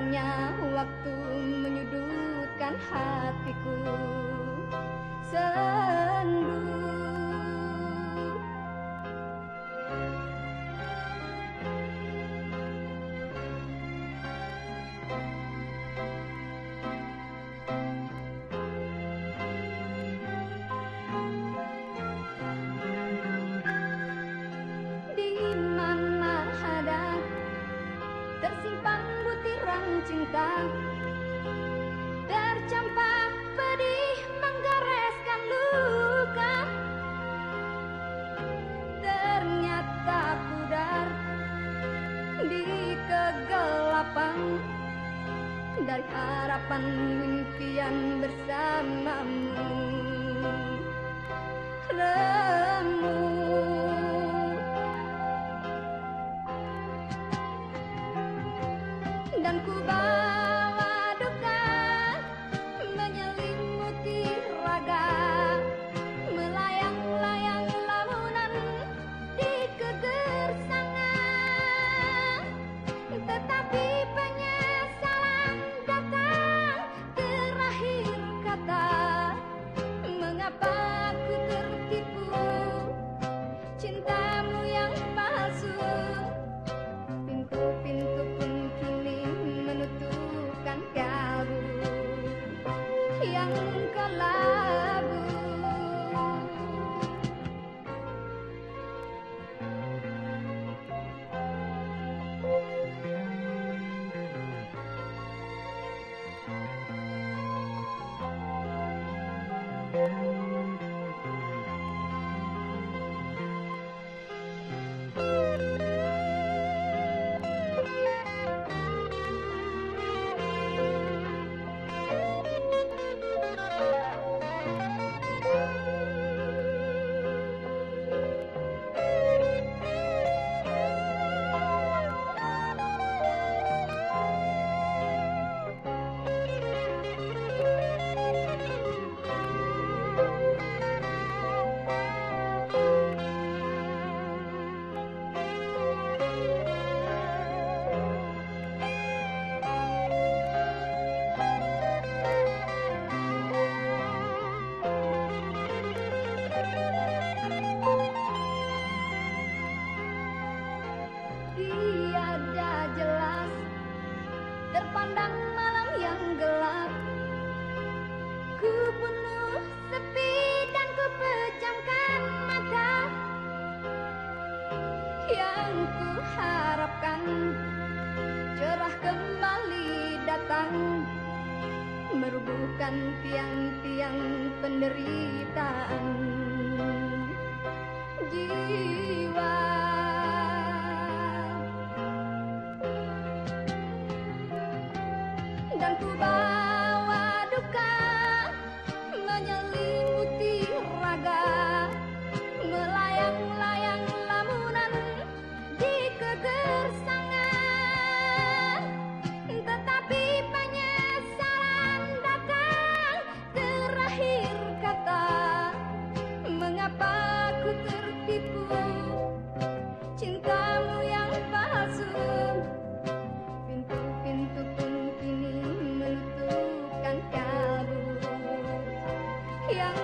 Sebenarnya waktu menyudutkan hatiku sendu. Di mana ada tersimpan butiran cinta, tercampak pedih menggoreskan luka. Ternyata pudar di kegelapan dari harapan impian bersamamu. Remuk dan ku bawa duka menyelimuti raga, melayang-layang lamunan di kegersangan. Tetapi penyesalan datang terakhir kata, mengapa ku tertipu cintamu yang palsu. Pintu-pintu pun kini menutupkan kalbu yang kelabu. Tiada jelas terpandang malam yang gelap, ku penuh sepi dan ku pejamkan mata. Yang ku harapkan cerah kembali datang, merubuhkan tiang-tiang penderitaan jiwa. Dan ku bawa duka menyelimuti raga, melayang-layang lamunan di kegersangan. Tetapi penyesalan datang terakhir kata, mengapa ku tertipu cintamu yang palsu. Pintu-pintu pun kini menutupkan kalbu yang